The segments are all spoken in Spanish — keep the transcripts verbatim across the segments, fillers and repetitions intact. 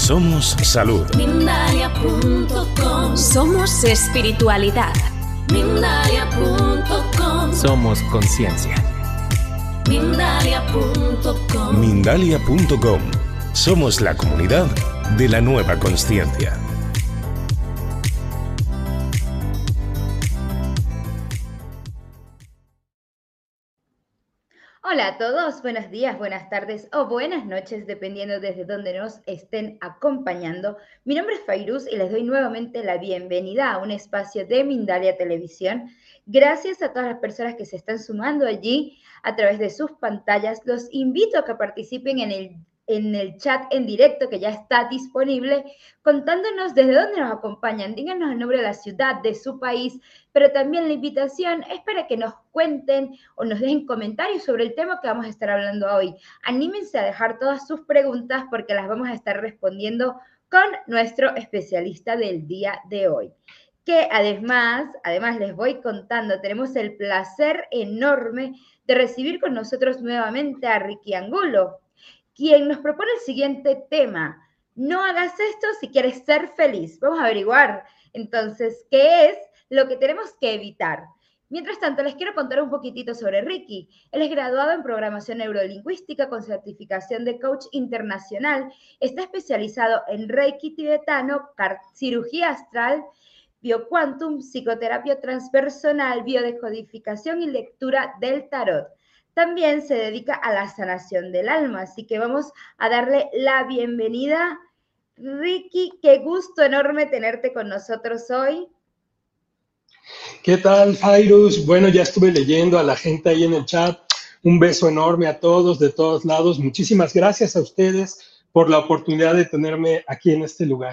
Somos salud. Mindalia punto com. Somos espiritualidad. Mindalia punto com. Somos conciencia. Mindalia punto com. Mindalia punto com. Somos la comunidad de la nueva consciencia. Hola a todos, buenos días, buenas tardes o buenas noches, dependiendo desde donde nos estén acompañando. Mi nombre es Fairuz y les doy nuevamente la bienvenida a un espacio de Mindalia Televisión. Gracias a todas las personas que se están sumando allí a través de sus pantallas. Los invito a que participen en el, en el chat en directo que ya está disponible, contándonos desde dónde nos acompañan. Díganos el nombre de la ciudad, de su país, pero también la invitación es para que nos cuenten o nos dejen comentarios sobre el tema que vamos a estar hablando hoy. Anímense a dejar todas sus preguntas porque las vamos a estar respondiendo con nuestro especialista del día de hoy. Que además, además les voy contando, tenemos el placer enorme de recibir con nosotros nuevamente a Ricky Angulo, quien nos propone el siguiente tema. No hagas esto si quieres ser feliz. Vamos a averiguar entonces qué es lo que tenemos que evitar. Mientras tanto, les quiero contar un poquitito sobre Ricky. Él es graduado en programación neurolingüística con certificación de coach internacional. Está especializado en Reiki tibetano, cirugía astral, bioquantum, psicoterapia transpersonal, biodecodificación y lectura del tarot. También se dedica a la sanación del alma, así que vamos a darle la bienvenida. Ricky, qué gusto enorme tenerte con nosotros hoy. ¿Qué tal, Fairuz? Bueno, ya estuve leyendo a la gente ahí en el chat. Un beso enorme a todos, de todos lados. Muchísimas gracias a ustedes por la oportunidad de tenerme aquí en este lugar.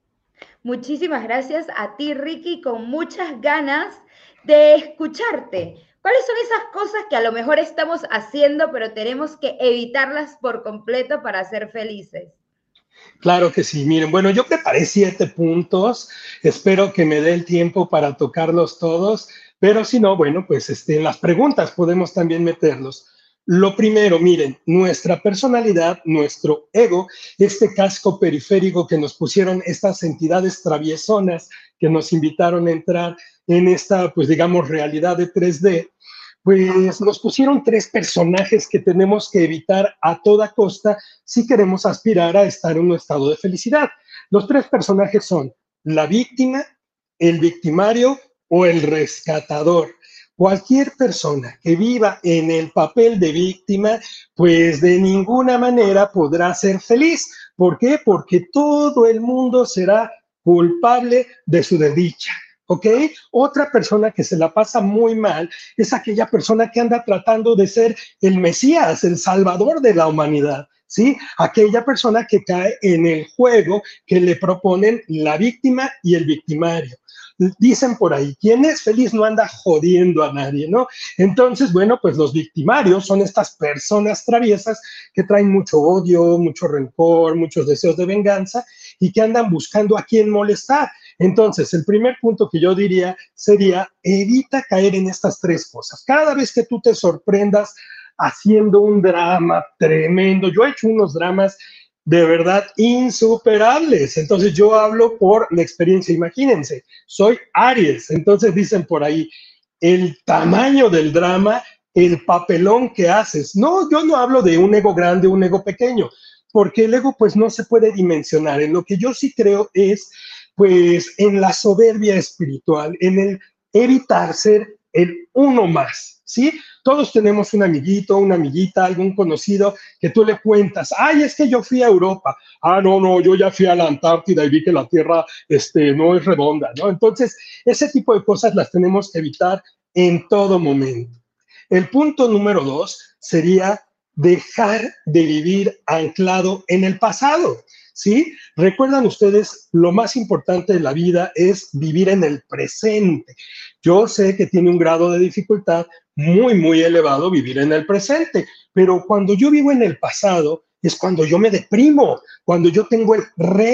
Muchísimas gracias a ti, Ricky, con muchas ganas de escucharte. ¿Cuáles son esas cosas que a lo mejor estamos haciendo, pero tenemos que evitarlas por completo para ser felices? Claro que sí. Miren, bueno, yo preparé siete puntos. Espero que me dé el tiempo para tocarlos todos, pero si no, bueno, pues este, en las preguntas podemos también meterlos. Lo primero, miren, nuestra personalidad, nuestro ego, este casco periférico que nos pusieron estas entidades traviesonas que nos invitaron a entrar en esta, pues digamos, realidad de tres D, pues nos pusieron tres personajes que tenemos que evitar a toda costa si queremos aspirar a estar en un estado de felicidad. Los tres personajes son la víctima, el victimario o el rescatador. Cualquier persona que viva en el papel de víctima, pues de ninguna manera podrá ser feliz. ¿Por qué? Porque todo el mundo será culpable de su desdicha. ¿Ok? Otra persona que se la pasa muy mal es aquella persona que anda tratando de ser el Mesías, el Salvador de la humanidad, ¿sí? Aquella persona que cae en el juego que le proponen la víctima y el victimario. Dicen por ahí, quien es feliz no anda jodiendo a nadie, ¿no? Entonces, bueno, pues los victimarios son estas personas traviesas que traen mucho odio, mucho rencor, muchos deseos de venganza y que andan buscando a quién molestar. Entonces, el primer punto que yo diría sería, evita caer en estas tres cosas. Cada vez que tú te sorprendas haciendo un drama tremendo, yo he hecho unos dramas de verdad insuperables. Entonces yo hablo por la experiencia. Imagínense, soy Aries. Entonces dicen por ahí, el tamaño del drama, el papelón que haces. No, yo no hablo de un ego grande, un ego pequeño, porque el ego pues no se puede dimensionar. En lo que yo sí creo es pues en la soberbia espiritual, en el evitar ser el uno más, ¿sí? Todos tenemos un amiguito, una amiguita, algún conocido que tú le cuentas, ay, es que yo fui a Europa, ah, no, no, yo ya fui a la Antártida y vi que la Tierra este, no es redonda, ¿no? Entonces, ese tipo de cosas las tenemos que evitar en todo momento. El punto número dos sería dejar de vivir anclado en el pasado, ¿sí? Recuerdan ustedes, lo más importante de la vida es vivir en el presente. Yo sé que tiene un grado de dificultad muy, muy elevado vivir en el presente, pero cuando yo vivo en el pasado es cuando yo me deprimo, cuando yo tengo el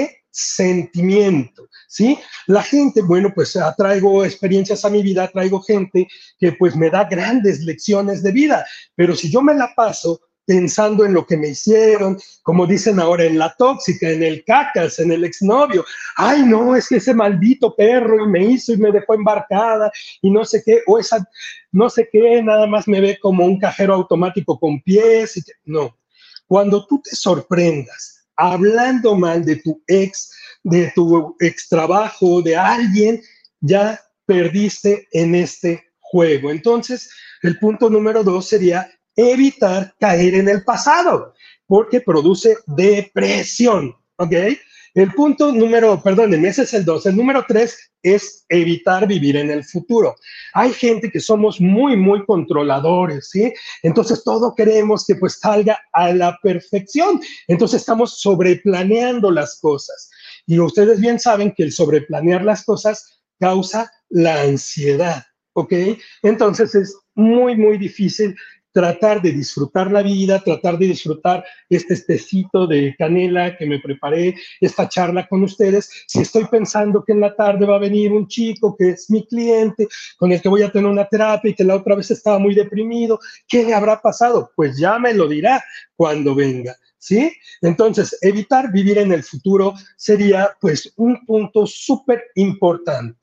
resentimiento, ¿sí? La gente, bueno, pues traigo experiencias a mi vida, traigo gente que pues me da grandes lecciones de vida, pero si yo me la paso pensando en lo que me hicieron, como dicen ahora, en la tóxica, en el cacas, en el exnovio. Ay, no, es que ese maldito perro y me hizo y me dejó embarcada y no sé qué, o esa no sé qué, nada más me ve como un cajero automático con pies. Y que, no, cuando tú te sorprendas hablando mal de tu ex, de tu ex trabajo, de alguien, ya perdiste en este juego. Entonces, el punto número dos sería evitar caer en el pasado, porque produce depresión, ¿ok? El punto número, perdónenme, ese es el dos. El número tres es evitar vivir en el futuro. Hay gente que somos muy, muy controladores, ¿sí? Entonces, todo queremos que pues salga a la perfección. Entonces, estamos sobreplaneando las cosas. Y ustedes bien saben que el sobreplanear las cosas causa la ansiedad, ¿ok? Entonces, es muy, muy difícil tratar de disfrutar la vida, tratar de disfrutar este tecito de canela que me preparé, esta charla con ustedes, si estoy pensando que en la tarde va a venir un chico que es mi cliente, con el que voy a tener una terapia y que la otra vez estaba muy deprimido, ¿qué le habrá pasado? Pues ya me lo dirá cuando venga, ¿sí? Entonces, evitar vivir en el futuro sería, pues, un punto súper importante.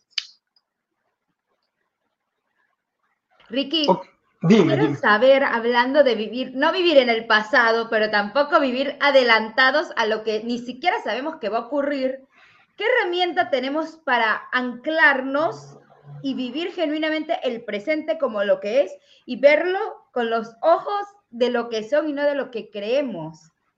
Ricky, Okay. Dime, quiero dime. saber, hablando de vivir, no vivir en el pasado, pero tampoco vivir adelantados a lo que ni siquiera sabemos que va a ocurrir, ¿qué herramienta tenemos para anclarnos y vivir genuinamente el presente como lo que es y verlo con los ojos de lo que son y no de lo que creemos?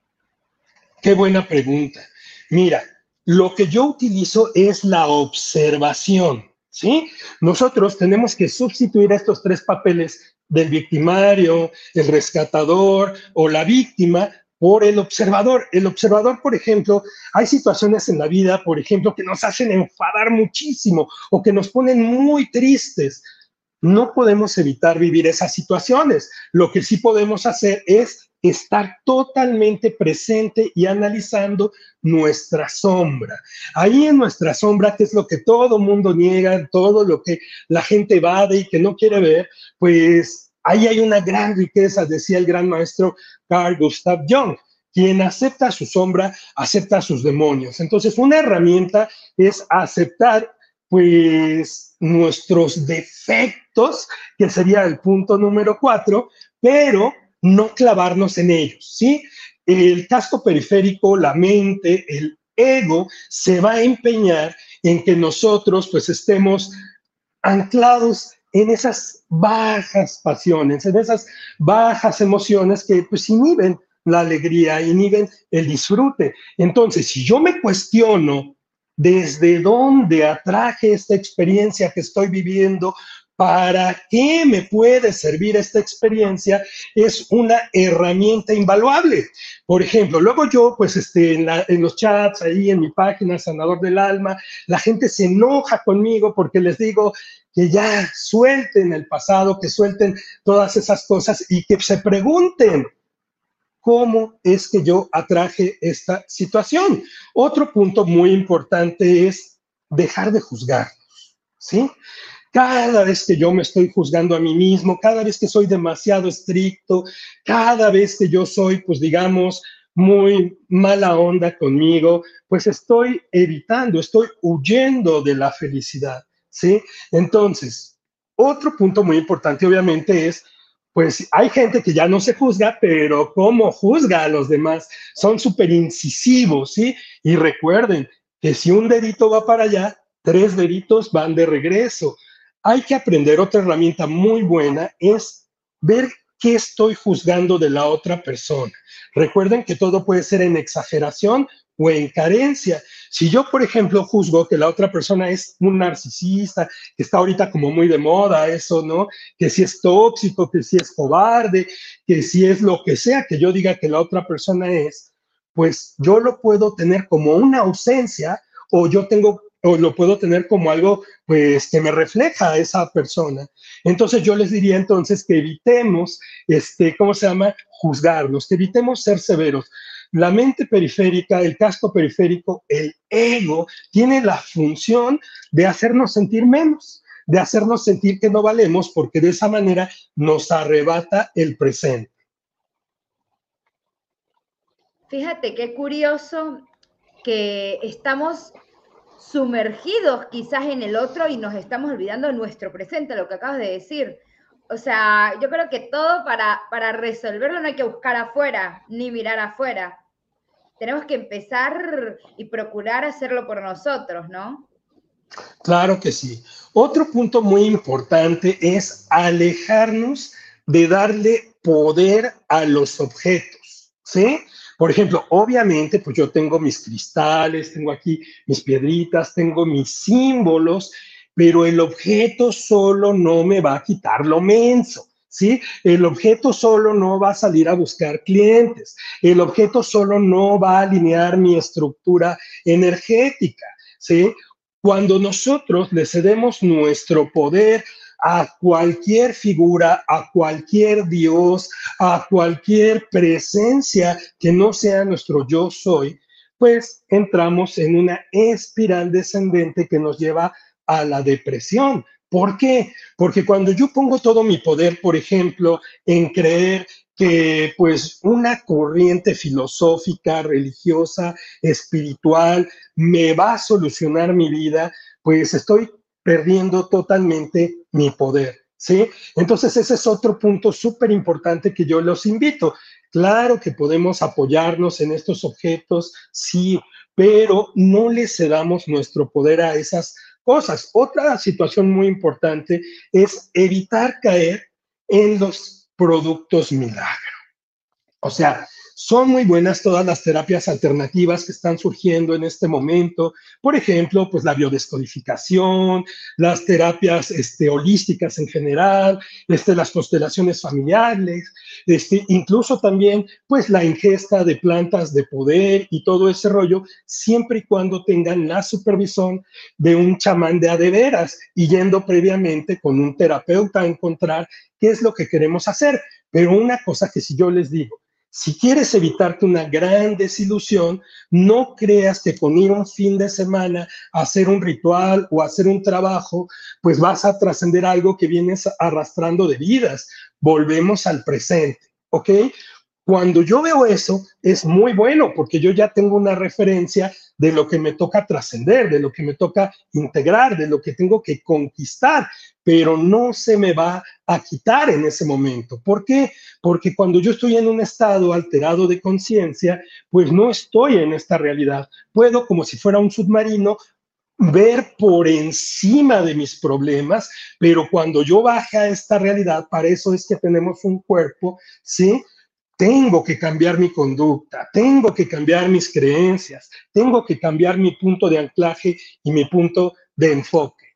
Qué buena pregunta. Mira, lo que yo utilizo es la observación, ¿sí? Nosotros tenemos que sustituir estos tres papeles del victimario, el rescatador o la víctima por el observador. El observador, por ejemplo, hay situaciones en la vida, por ejemplo, que nos hacen enfadar muchísimo o que nos ponen muy tristes. No podemos evitar vivir esas situaciones. Lo que sí podemos hacer es estar totalmente presente y analizando nuestra sombra. Ahí en nuestra sombra, que es lo que todo mundo niega, todo lo que la gente evade y que no quiere ver, pues ahí hay una gran riqueza, decía el gran maestro Carl Gustav Jung. Quien acepta su sombra, acepta sus demonios. Entonces, una herramienta es aceptar, pues, nuestros defectos, que sería el punto número cuatro, pero no clavarnos en ellos, ¿sí? El casco periférico, la mente, el ego, se va a empeñar en que nosotros, pues, estemos anclados en esas bajas pasiones, en esas bajas emociones que, pues, inhiben la alegría, inhiben el disfrute. Entonces, si yo me cuestiono desde dónde atraje esta experiencia que estoy viviendo, ¿para qué me puede servir esta experiencia? Es una herramienta invaluable. Por ejemplo, luego yo, pues, este, en, la, en los chats, ahí en mi página, Sanador del Alma, la gente se enoja conmigo porque les digo que ya suelten el pasado, que suelten todas esas cosas y que se pregunten, ¿cómo es que yo atraje esta situación? Otro punto muy importante es dejar de juzgarnos, ¿sí? Cada vez que yo me estoy juzgando a mí mismo, cada vez que soy demasiado estricto, cada vez que yo soy, pues digamos, muy mala onda conmigo, pues estoy evitando, estoy huyendo de la felicidad, ¿sí? Entonces, otro punto muy importante, obviamente, es, pues hay gente que ya no se juzga, pero ¿cómo juzga a los demás? Son súper incisivos, ¿sí? Y recuerden que si un dedito va para allá, tres deditos van de regreso. Hay que aprender, otra herramienta muy buena es ver qué estoy juzgando de la otra persona. Recuerden que todo puede ser en exageración o en carencia. Si yo, por ejemplo, juzgo que la otra persona es un narcisista, que está ahorita como muy de moda eso, ¿no? Que si es tóxico, que si es cobarde, que si es lo que sea que yo diga que la otra persona es, pues yo lo puedo tener como una ausencia o yo tengo o lo puedo tener como algo, pues, que me refleja a esa persona. Entonces, yo les diría entonces que evitemos, este, ¿cómo se llama? Juzgarnos, que evitemos ser severos. La mente periférica, el casco periférico, el ego, tiene la función de hacernos sentir menos, de hacernos sentir que no valemos, porque de esa manera nos arrebata el presente. Fíjate qué curioso que estamos sumergidos quizás en el otro y nos estamos olvidando de nuestro presente, lo que acabas de decir. O sea, yo creo que todo para, para resolverlo no hay que buscar afuera, ni mirar afuera. Tenemos que empezar y procurar hacerlo por nosotros, ¿no? Claro que sí. Otro punto muy importante es alejarnos de darle poder a los objetos, ¿sí? Por ejemplo, obviamente, pues yo tengo mis cristales, tengo aquí mis piedritas, tengo mis símbolos, pero el objeto solo no me va a quitar lo menso, ¿sí? El objeto solo no va a salir a buscar clientes, el objeto solo no va a alinear mi estructura energética, ¿sí? Cuando nosotros le cedemos nuestro poder a cualquier figura, a cualquier Dios, a cualquier presencia que no sea nuestro yo soy, pues entramos en una espiral descendente que nos lleva a la depresión. ¿Por qué? Porque cuando yo pongo todo mi poder, por ejemplo, en creer que pues una corriente filosófica, religiosa, espiritual, me va a solucionar mi vida, pues estoy perdiendo totalmente mi poder, ¿sí? Entonces ese es otro punto súper importante que yo los invito. Claro que podemos apoyarnos en estos objetos, sí, pero no le cedamos nuestro poder a esas cosas. Otra situación muy importante es evitar caer en los productos milagro. O sea, son muy buenas todas las terapias alternativas que están surgiendo en este momento. Por ejemplo, pues la biodescodificación, las terapias este, holísticas en general, este, las constelaciones familiares, este, incluso también pues la ingesta de plantas de poder y todo ese rollo, siempre y cuando tengan la supervisión de un chamán de a de veras y yendo previamente con un terapeuta a encontrar qué es lo que queremos hacer. Pero una cosa que si yo les digo, si quieres evitarte una gran desilusión, no creas que con ir un fin de semana a hacer un ritual o a hacer un trabajo, pues vas a trascender algo que vienes arrastrando de vidas. Volvemos al presente, ¿ok? Cuando yo veo eso, es muy bueno porque yo ya tengo una referencia de lo que me toca trascender, de lo que me toca integrar, de lo que tengo que conquistar, pero no se me va a quitar en ese momento. ¿Por qué? Porque cuando yo estoy en un estado alterado de conciencia, pues no estoy en esta realidad. Puedo, como si fuera un submarino, ver por encima de mis problemas, pero cuando yo baje a esta realidad, para eso es que tenemos un cuerpo, ¿sí? Tengo que cambiar mi conducta, tengo que cambiar mis creencias, tengo que cambiar mi punto de anclaje y mi punto de enfoque.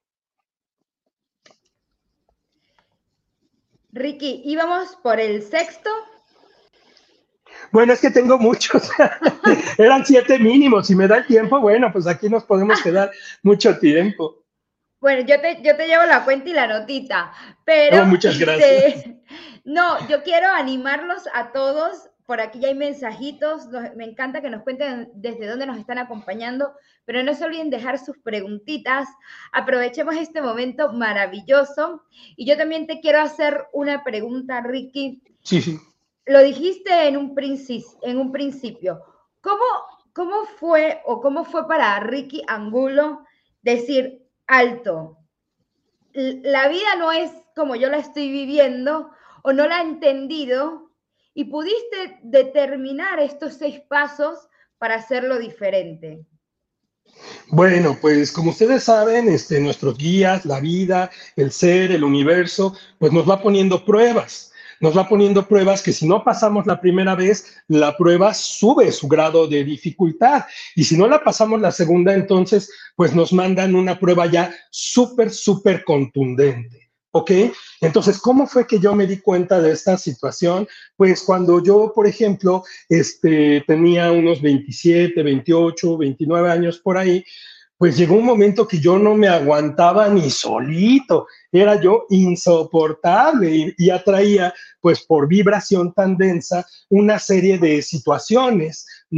Ricky, ¿íbamos por el sexto? Bueno, es que tengo muchos. Eran siete mínimos. Si me da el tiempo, bueno, pues aquí nos podemos quedar mucho tiempo. Bueno, yo te, yo te llevo la cuenta y la notita, pero... Oh, muchas gracias. Este, no, yo quiero animarlos a todos. Por aquí ya hay mensajitos. Me encanta que nos cuenten desde dónde nos están acompañando, pero no se olviden dejar sus preguntitas. Aprovechemos este momento maravilloso. Y yo también te quiero hacer una pregunta, Ricky. Sí, sí. Lo dijiste en un, principio, en un principio. ¿Cómo, ¿Cómo fue o cómo fue para Ricky Angulo decir, alto, la vida no es como yo la estoy viviendo o no la he entendido, y pudiste determinar estos seis pasos para hacerlo diferente? Bueno, pues como ustedes saben, este, nuestros guías, la vida, el ser, el universo, pues nos va poniendo pruebas. Nos va poniendo pruebas que si no pasamos la primera vez, la prueba sube su grado de dificultad. Y si no la pasamos la segunda, entonces, pues nos mandan una prueba ya súper, súper contundente. ¿Ok? Entonces, ¿cómo fue que yo me di cuenta de esta situación? Pues cuando yo, por ejemplo, este, tenía unos veintisiete, veintiocho, veintinueve años por ahí, pues llegó un momento que yo no me aguantaba ni solito, era yo insoportable y, y atraía, pues por vibración tan densa, una serie de situaciones, ¿no?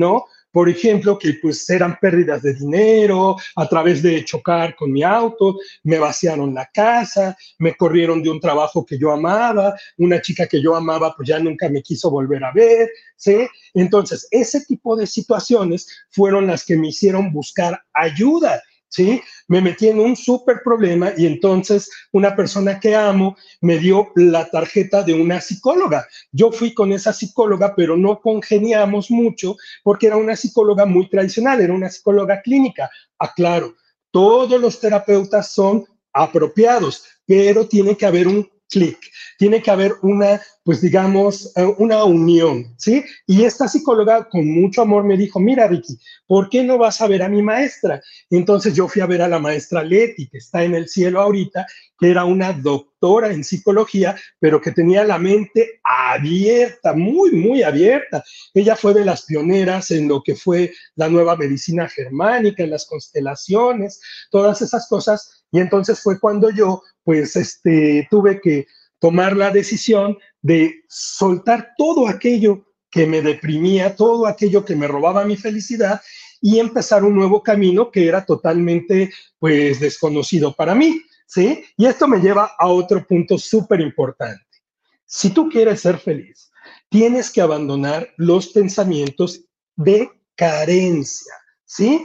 por ejemplo, que pues eran pérdidas de dinero a través de chocar con mi auto, me vaciaron la casa, me corrieron de un trabajo que yo amaba, una chica que yo amaba pues ya nunca me quiso volver a ver, ¿sí? Entonces, ese tipo de situaciones fueron las que me hicieron buscar ayuda, ¿sí? Me metí en un súper problema y entonces una persona que amo me dio la tarjeta de una psicóloga. Yo fui con esa psicóloga, pero no congeniamos mucho porque era una psicóloga muy tradicional, era una psicóloga clínica. Aclaro, todos los terapeutas son apropiados, pero tiene que haber un clic, tiene que haber una, pues digamos, una unión, ¿sí? Y esta psicóloga con mucho amor me dijo, mira, Ricky, ¿por qué no vas a ver a mi maestra? Entonces yo fui a ver a la maestra Leti, que está en el cielo ahorita, que era una doctora en psicología, pero que tenía la mente abierta, muy, muy abierta. Ella fue de las pioneras en lo que fue la nueva medicina germánica, en las constelaciones, todas esas cosas. Y entonces fue cuando yo, pues, este, tuve que tomar la decisión de soltar todo aquello que me deprimía, todo aquello que me robaba mi felicidad y empezar un nuevo camino que era totalmente, pues, desconocido para mí, ¿sí? Y esto me lleva a otro punto súper importante. Si tú quieres ser feliz, tienes que abandonar los pensamientos de carencia, ¿sí?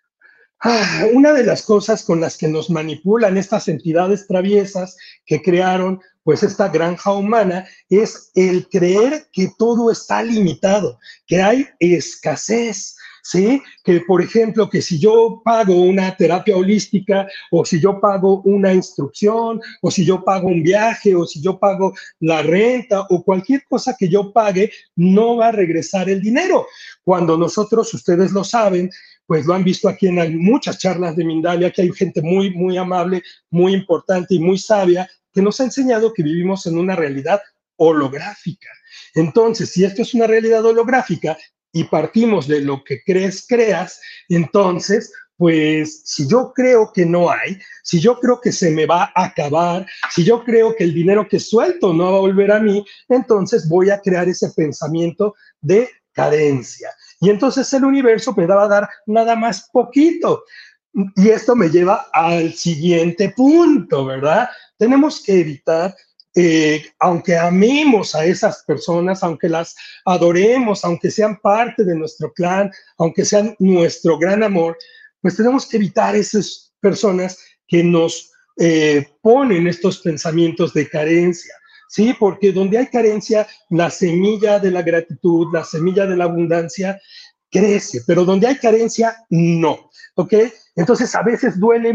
Ah, una de las cosas con las que nos manipulan estas entidades traviesas que crearon pues esta granja humana es el creer que todo está limitado, que hay escasez, ¿sí? Que por ejemplo, que si yo pago una terapia holística o si yo pago una instrucción o si yo pago un viaje o si yo pago la renta o cualquier cosa que yo pague, no va a regresar el dinero. Cuando nosotros, ustedes lo saben, pues lo han visto aquí en muchas charlas de Mindalia, que hay gente muy, muy amable, muy importante y muy sabia, que nos ha enseñado que vivimos en una realidad holográfica. Entonces, si esto es una realidad holográfica y partimos de lo que crees, creas, entonces, pues, si yo creo que no hay, si yo creo que se me va a acabar, si yo creo que el dinero que suelto no va a volver a mí, entonces voy a crear ese pensamiento de carencia. Y entonces el universo me va a dar nada más poquito. Y esto me lleva al siguiente punto, ¿verdad? Tenemos que evitar, eh, aunque amemos a esas personas, aunque las adoremos, aunque sean parte de nuestro clan, aunque sean nuestro gran amor, pues tenemos que evitar esas personas que nos eh, ponen estos pensamientos de carencia. Sí, porque donde hay carencia, la semilla de la gratitud, la semilla de la abundancia crece, pero donde hay carencia, no, ¿ok? Entonces a veces duele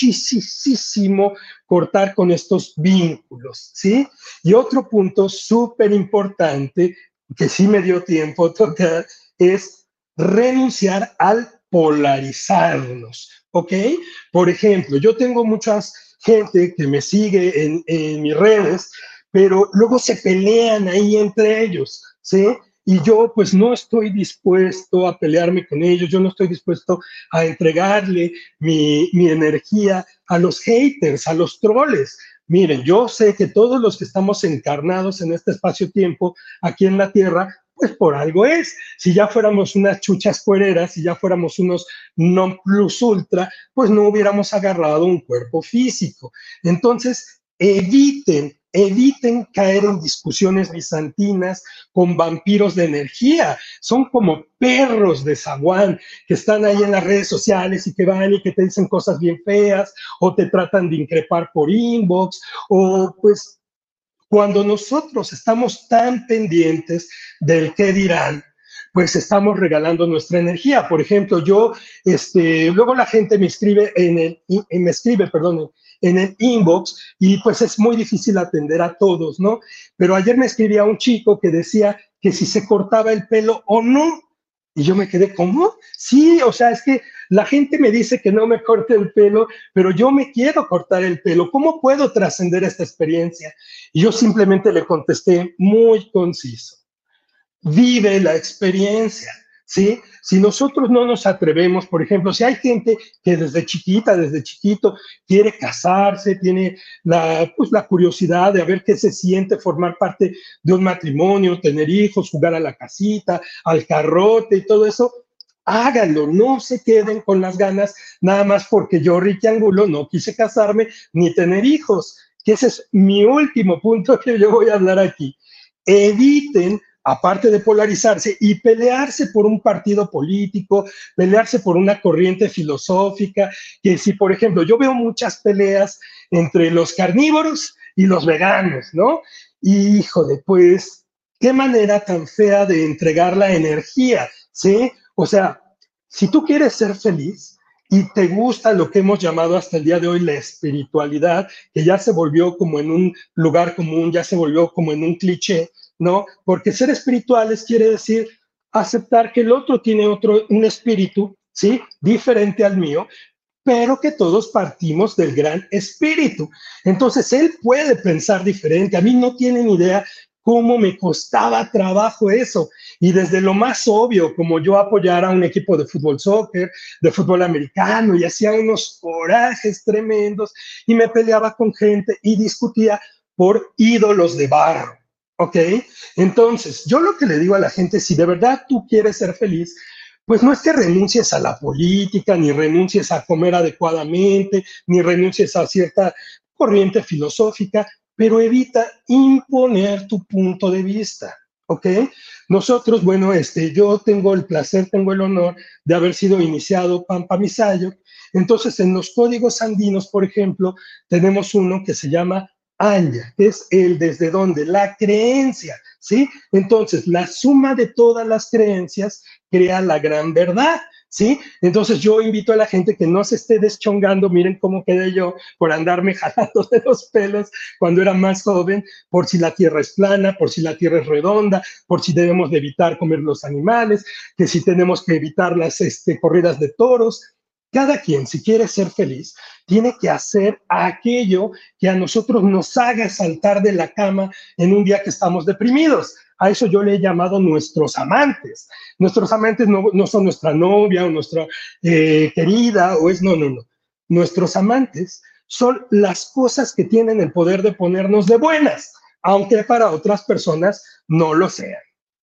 muchísimo cortar con estos vínculos, ¿sí? Y otro punto súper importante, que sí me dio tiempo a tocar, es renunciar al polarizarnos, ¿ok? Por ejemplo, yo tengo mucha gente que me sigue en, en mis redes, pero luego se pelean ahí entre ellos, ¿sí? Y yo pues no estoy dispuesto a pelearme con ellos, yo no estoy dispuesto a entregarle mi, mi energía a los haters, a los troles. Miren, yo sé que todos los que estamos encarnados en este espacio-tiempo aquí en la Tierra, pues por algo es. Si ya fuéramos unas chuchas cuereras, si ya fuéramos unos non plus ultra, pues no hubiéramos agarrado un cuerpo físico. Entonces, eviten Eviten caer en discusiones bizantinas con vampiros de energía. Son como perros de zaguán que están ahí en las redes sociales y que van y que te dicen cosas bien feas o te tratan de increpar por inbox o pues cuando nosotros estamos tan pendientes del qué dirán, pues estamos regalando nuestra energía. Por ejemplo, yo, este, luego la gente me escribe en el, me escribe, perdón, en el inbox y pues es muy difícil atender a todos, ¿no? Pero ayer me escribía un chico que decía que si se cortaba el pelo o no. Y yo me quedé, ¿cómo? Sí, o sea, es que la gente me dice que no me corte el pelo, pero yo me quiero cortar el pelo. ¿Cómo puedo trascender esta experiencia? Y yo simplemente le contesté muy conciso. Vive la experiencia, ¿sí? Si nosotros no nos atrevemos, por ejemplo, si hay gente que desde chiquita, desde chiquito, quiere casarse, tiene la, pues, la curiosidad de ver qué se siente formar parte de un matrimonio, tener hijos, jugar a la casita, al carrote y todo eso, háganlo, no se queden con las ganas, nada más porque yo, Ricky Angulo, no quise casarme ni tener hijos, que ese es mi último punto que yo voy a hablar aquí. Eviten, aparte de polarizarse y pelearse por un partido político, pelearse por una corriente filosófica, que si, por ejemplo, yo veo muchas peleas entre los carnívoros y los veganos, ¿no? Y, híjole, pues, qué manera tan fea de entregar la energía, ¿sí? O sea, si tú quieres ser feliz y te gusta lo que hemos llamado hasta el día de hoy la espiritualidad, que ya se volvió como en un lugar común, ya se volvió como en un cliché, ¿no? Porque ser espirituales quiere decir aceptar que el otro tiene otro, un espíritu, ¿sí? Diferente al mío, pero que todos partimos del gran espíritu. Entonces, él puede pensar diferente. A mí no tienen idea cómo me costaba trabajo eso. Y desde lo más obvio, como yo apoyar a un equipo de fútbol soccer, de fútbol americano, y hacía unos corajes tremendos, y me peleaba con gente y discutía por ídolos de barro, ¿ok? Entonces, yo lo que le digo a la gente, si de verdad tú quieres ser feliz, pues no es que renuncies a la política, ni renuncies a comer adecuadamente, ni renuncies a cierta corriente filosófica, pero evita imponer tu punto de vista, ¿ok? Nosotros, bueno, este, yo tengo el placer, tengo el honor de haber sido iniciado Pampa Misayo. Entonces, en los códigos andinos, por ejemplo, tenemos uno que se llama Anya, que es el desde donde, la creencia, ¿sí? Entonces, la suma de todas las creencias crea la gran verdad, ¿sí? Entonces, yo invito a la gente que no se esté deschongando, miren cómo quedé yo por andarme jalando de los pelos cuando era más joven, por si la tierra es plana, por si la tierra es redonda, por si debemos de evitar comer los animales, que si tenemos que evitar las este, corridas de toros. Cada quien, si quiere ser feliz, tiene que hacer aquello que a nosotros nos haga saltar de la cama en un día que estamos deprimidos. A eso yo le he llamado nuestros amantes. Nuestros amantes no, no son nuestra novia o nuestra eh, querida, o es no, no, no. Nuestros amantes son las cosas que tienen el poder de ponernos de buenas, aunque para otras personas no lo sean.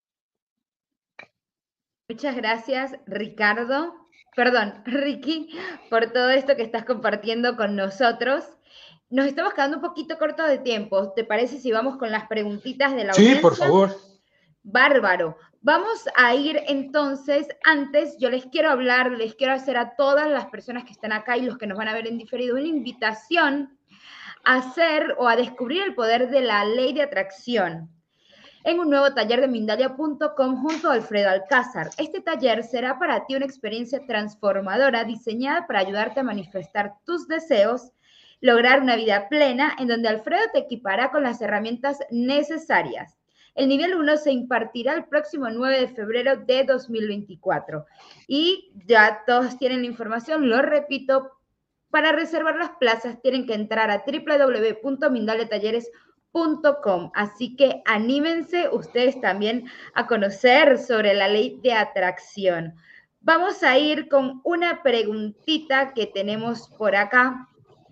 Muchas gracias, Ricardo. Perdón, Ricky, por todo esto que estás compartiendo con nosotros. Nos estamos quedando un poquito cortos de tiempo. ¿Te parece si vamos con las preguntitas de la audiencia? Sí, por favor. Bárbaro. Vamos a ir entonces, antes yo les quiero hablar, les quiero hacer a todas las personas que están acá y los que nos van a ver en diferido una invitación a hacer o a descubrir el poder de la ley de atracción en un nuevo taller de Mindalia punto com junto a Alfredo Alcázar. Este taller será para ti una experiencia transformadora diseñada para ayudarte a manifestar tus deseos, lograr una vida plena en donde Alfredo te equipará con las herramientas necesarias. El nivel uno se impartirá el próximo nueve de febrero de dos mil veinticuatro. Y ya todos tienen la información, lo repito, para reservar las plazas tienen que entrar a doble u doble u doble u punto mindalia talleres punto com. Así que anímense ustedes también a conocer sobre la ley de atracción. Vamos a ir con una preguntita que tenemos por acá.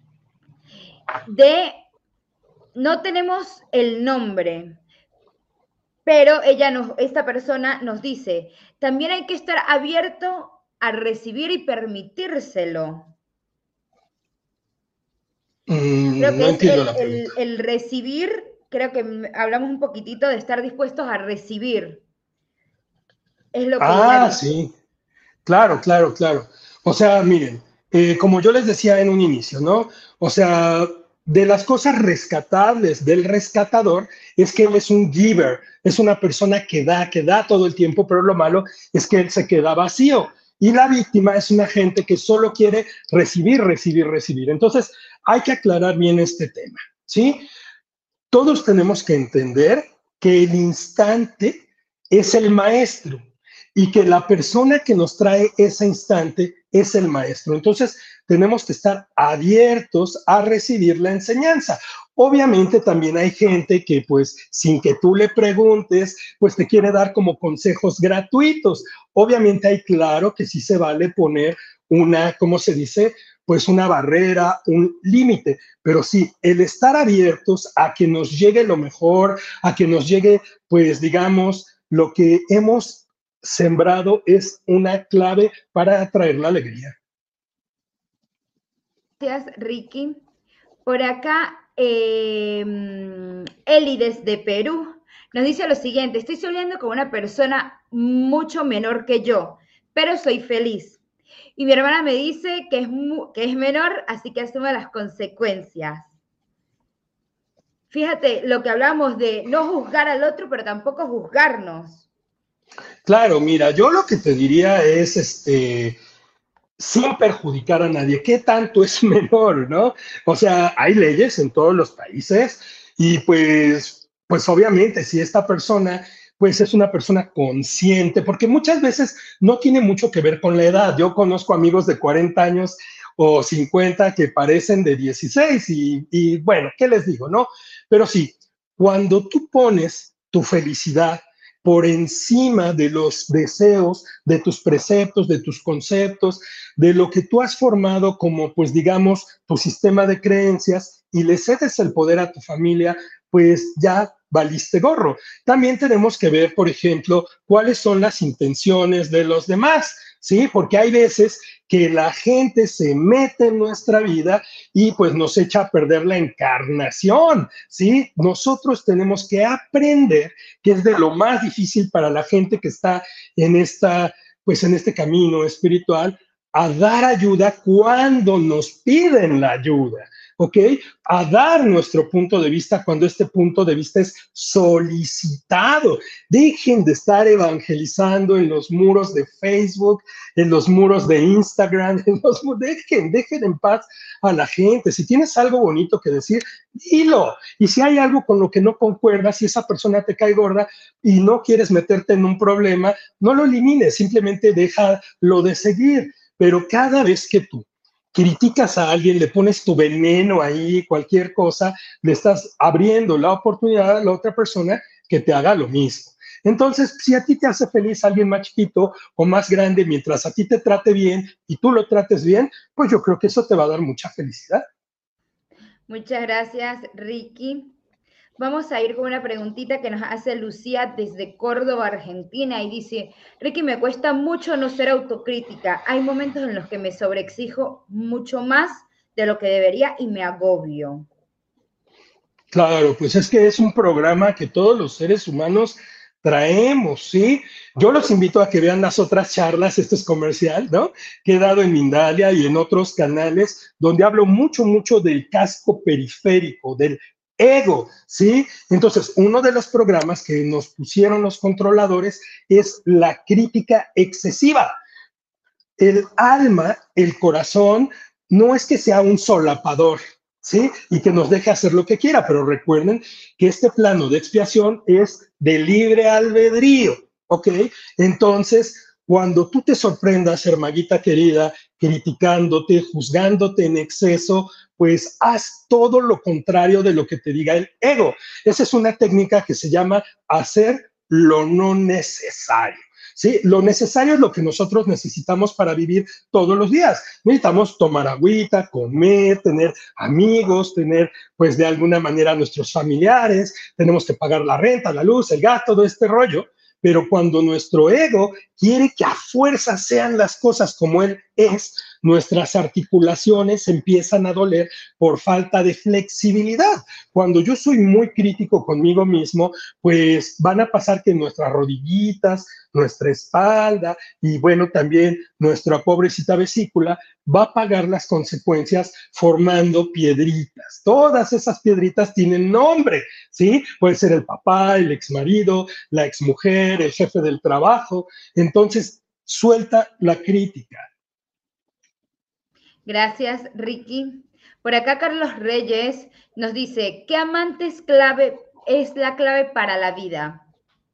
De, no tenemos el nombre, pero ella nos, esta persona nos dice, también hay que estar abierto a recibir y permitírselo. Mm, Creo que no es entiendo el, la el, pregunta. el recibir, creo que hablamos un poquitito de estar dispuestos a recibir. Es lo que ella Ah, dice. sí. Claro, claro, claro. O sea, miren, eh, como yo les decía en un inicio, ¿no? O sea, de las cosas rescatables del rescatador es que él es un giver, es una persona que da, que da todo el tiempo, pero lo malo es que él se queda vacío. Y la víctima es una gente que solo quiere recibir, recibir, recibir. Entonces, hay que aclarar bien este tema, ¿sí? Todos tenemos que entender que el instante es el maestro y que la persona que nos trae ese instante es el maestro. Entonces, tenemos que estar abiertos a recibir la enseñanza. Obviamente también hay gente que, pues, sin que tú le preguntes, pues te quiere dar como consejos gratuitos. Obviamente hay claro que sí se vale poner una, ¿cómo se dice? Pues una barrera, un límite, pero sí, el estar abiertos a que nos llegue lo mejor, a que nos llegue, pues, digamos, lo que hemos sembrado es una clave para atraer la alegría. Gracias, Ricky. Por acá, eh, Eli desde Perú nos dice lo siguiente: estoy soñando con una persona mucho menor que yo, pero soy feliz. Y mi hermana me dice que es, que es menor, así que asume las consecuencias. Fíjate lo que hablamos de no juzgar al otro, pero tampoco juzgarnos. Claro, mira, yo lo que te diría es, este, sin perjudicar a nadie, ¿qué tanto es menor, no? O sea, hay leyes en todos los países y pues, pues obviamente si esta persona pues es una persona consciente, porque muchas veces no tiene mucho que ver con la edad. Yo conozco amigos de cuarenta años o cincuenta que parecen de dieciséis y, y bueno, ¿qué les digo, no? Pero sí, cuando tú pones tu felicidad por encima de los deseos, de tus preceptos, de tus conceptos, de lo que tú has formado como, pues digamos, tu sistema de creencias y le cedes el poder a tu familia, pues ya valiste gorro. También tenemos que ver, por ejemplo, cuáles son las intenciones de los demás, ¿sí? Porque hay veces que la gente se mete en nuestra vida y pues nos echa a perder la encarnación, ¿sí? Nosotros tenemos que aprender, que es de lo más difícil para la gente que está en esta, pues en este camino espiritual, a dar ayuda cuando nos piden la ayuda, ¿ok? A dar nuestro punto de vista cuando este punto de vista es solicitado. Dejen de estar evangelizando en los muros de Facebook, en los muros de Instagram, en los, dejen, dejen en paz a la gente. Si tienes algo bonito que decir, dilo. Y si hay algo con lo que no concuerdas, si esa persona te cae gorda y no quieres meterte en un problema, no lo elimines, simplemente déjalo de seguir. Pero cada vez que tú criticas a alguien, le pones tu veneno ahí, cualquier cosa, le estás abriendo la oportunidad a la otra persona que te haga lo mismo. Entonces, si a ti te hace feliz alguien más chiquito o más grande, mientras a ti te trate bien y tú lo trates bien, pues yo creo que eso te va a dar mucha felicidad. Muchas gracias, Ricky. Vamos a ir con una preguntita que nos hace Lucía desde Córdoba, Argentina, y dice: Ricky, me cuesta mucho no ser autocrítica. Hay momentos en los que me sobreexijo mucho más de lo que debería y me agobio. Claro, pues es que es un programa que todos los seres humanos traemos, ¿sí? Yo los invito a que vean las otras charlas, esto es comercial, ¿no? Que he dado en Mindalia y en otros canales, donde hablo mucho, mucho del casco periférico, del ego, ¿sí? Entonces, uno de los programas que nos pusieron los controladores es la crítica excesiva. El alma, el corazón, no es que sea un solapador, ¿sí? Y que nos deje hacer lo que quiera, pero recuerden que este plano de expiación es de libre albedrío, ¿ok? Entonces, cuando tú te sorprendas, hermanita querida, criticándote, juzgándote en exceso, pues haz todo lo contrario de lo que te diga el ego. Esa es una técnica que se llama hacer lo no necesario. ¿Sí? Lo necesario es lo que nosotros necesitamos para vivir todos los días. Necesitamos tomar agüita, comer, tener amigos, tener, pues, de alguna manera nuestros familiares, tenemos que pagar la renta, la luz, el gas, todo este rollo. Pero cuando nuestro ego quiere que a fuerza sean las cosas como él es, nuestras articulaciones empiezan a doler por falta de flexibilidad. Cuando yo soy muy crítico conmigo mismo, pues van a pasar que nuestras rodillitas, nuestra espalda y bueno, también nuestra pobrecita vesícula va a pagar las consecuencias formando piedritas. Todas esas piedritas tienen nombre, ¿sí? Puede ser el papá, el exmarido, la exmujer, el jefe del trabajo. Entonces, suelta la crítica. Gracias, Ricky. Por acá Carlos Reyes nos dice: ¿qué amante es clave, es la clave para la vida?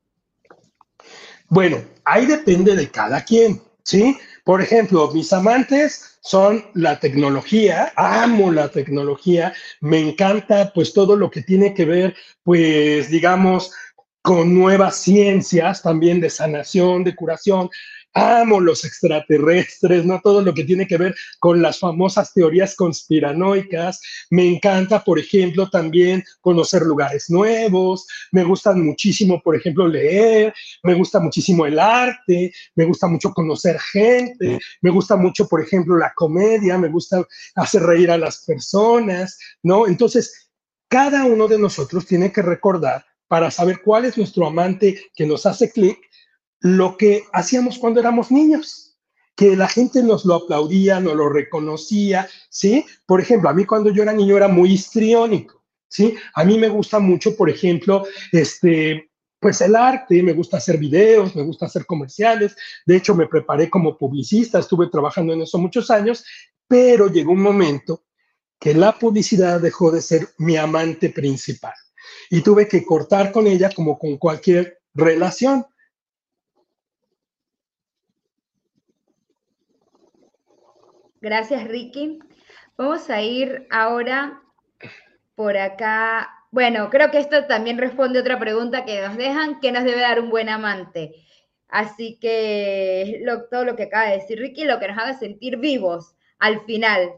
Bueno, ahí depende de cada quien, ¿sí? Por ejemplo, mis amantes son la tecnología, amo la tecnología, me encanta pues todo lo que tiene que ver, pues digamos, con nuevas ciencias también de sanación, de curación. amo los extraterrestres, ¿no? Todo lo que tiene que ver con las famosas teorías conspiranoicas. Me encanta, por ejemplo, también conocer lugares nuevos. Me gustan muchísimo, por ejemplo, leer. Me gusta muchísimo el arte. Me gusta mucho conocer gente. Me gusta mucho, por ejemplo, la comedia. Me gusta hacer reír a las personas, ¿no? Entonces, cada uno de nosotros tiene que recordar, para saber cuál es nuestro amante que nos hace clic, lo que hacíamos cuando éramos niños, que la gente nos lo aplaudía, nos lo reconocía, ¿sí? Por ejemplo, a mí cuando yo era niño era muy histriónico, ¿sí? A mí me gusta mucho, por ejemplo, este, pues el arte, me gusta hacer videos, me gusta hacer comerciales. De hecho, me preparé como publicista, estuve trabajando en eso muchos años, pero llegó un momento que la publicidad dejó de ser mi amante principal y tuve que cortar con ella como con cualquier relación. Gracias, Ricky. Vamos a ir ahora por acá. Bueno, creo que esto también responde a otra pregunta que nos dejan, ¿qué nos debe dar un buen amante? Así que lo, todo lo que acaba de decir Ricky, lo que nos haga sentir vivos al final.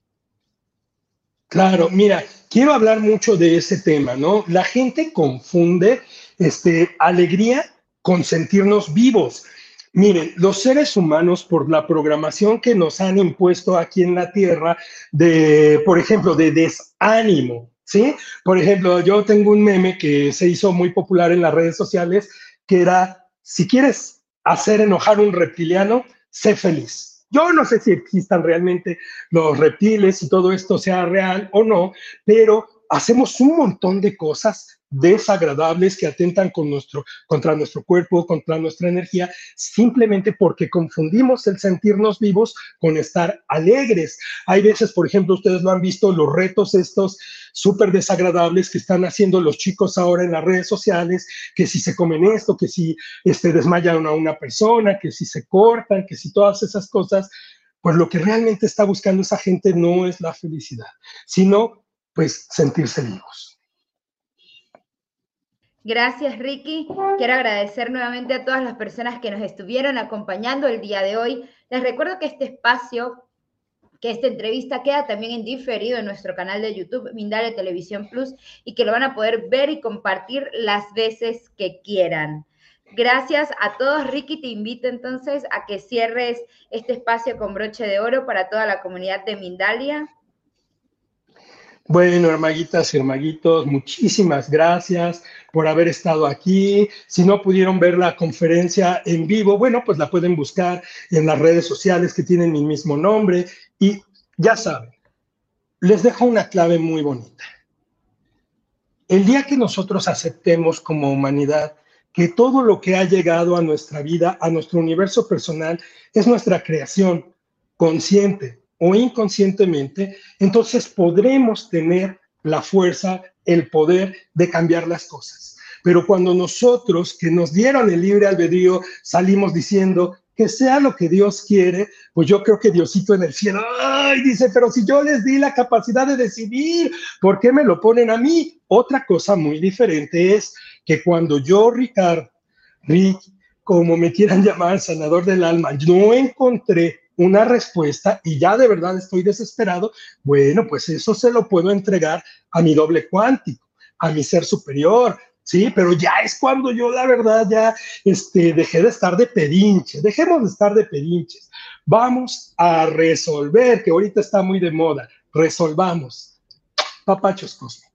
Claro, mira, quiero hablar mucho de ese tema, ¿no? La gente confunde este, alegría con sentirnos vivos. Miren, los seres humanos, por la programación que nos han impuesto aquí en la Tierra, de, por ejemplo, de desánimo, ¿sí? Por ejemplo, yo tengo un meme que se hizo muy popular en las redes sociales, que era, si quieres hacer enojar a un reptiliano, sé feliz. Yo no sé si existan realmente los reptiles y todo esto sea real o no, pero hacemos un montón de cosas desagradables que atentan con nuestro, contra nuestro cuerpo, contra nuestra energía, simplemente porque confundimos el sentirnos vivos con estar alegres. Hay veces, por ejemplo, ustedes lo han visto, los retos estos súper desagradables que están haciendo los chicos ahora en las redes sociales, que si se comen esto, que si este, desmayan a una persona, que si se cortan, que si todas esas cosas, pues lo que realmente está buscando esa gente no es la felicidad, sino pues sentirse vivos. Gracias, Ricky. Quiero agradecer nuevamente a todas las personas que nos estuvieron acompañando el día de hoy. Les recuerdo que este espacio, que esta entrevista queda también en diferido en nuestro canal de YouTube, Mindalia Televisión Plus, y que lo van a poder ver y compartir las veces que quieran. Gracias a todos. Ricky, te invito entonces a que cierres este espacio con broche de oro para toda la comunidad de Mindalia. Bueno, hermaguitas y hermaguitos, muchísimas gracias por haber estado aquí. Si no pudieron ver la conferencia en vivo, bueno, pues la pueden buscar en las redes sociales que tienen mi mismo nombre. Y ya saben, les dejo una clave muy bonita. El día que nosotros aceptemos como humanidad que todo lo que ha llegado a nuestra vida, a nuestro universo personal, es nuestra creación consciente o inconscientemente, entonces podremos tener la fuerza, el poder de cambiar las cosas. Pero cuando nosotros, que nos dieron el libre albedrío, salimos diciendo que sea lo que Dios quiere, pues yo creo que Diosito en el cielo, ¡ay!, dice, pero si yo les di la capacidad de decidir, ¿por qué me lo ponen a mí? Otra cosa muy diferente es que cuando yo, Ricardo, Rick, como me quieran llamar, sanador del alma, no encontré una respuesta y ya de verdad estoy desesperado, bueno, pues eso se lo puedo entregar a mi doble cuántico, a mi ser superior, ¿sí? Pero ya es cuando yo, la verdad, ya este, dejé de estar de pedinche, dejemos de estar de pedinches, vamos a resolver, que ahorita está muy de moda, resolvamos. Papachos cósmicos.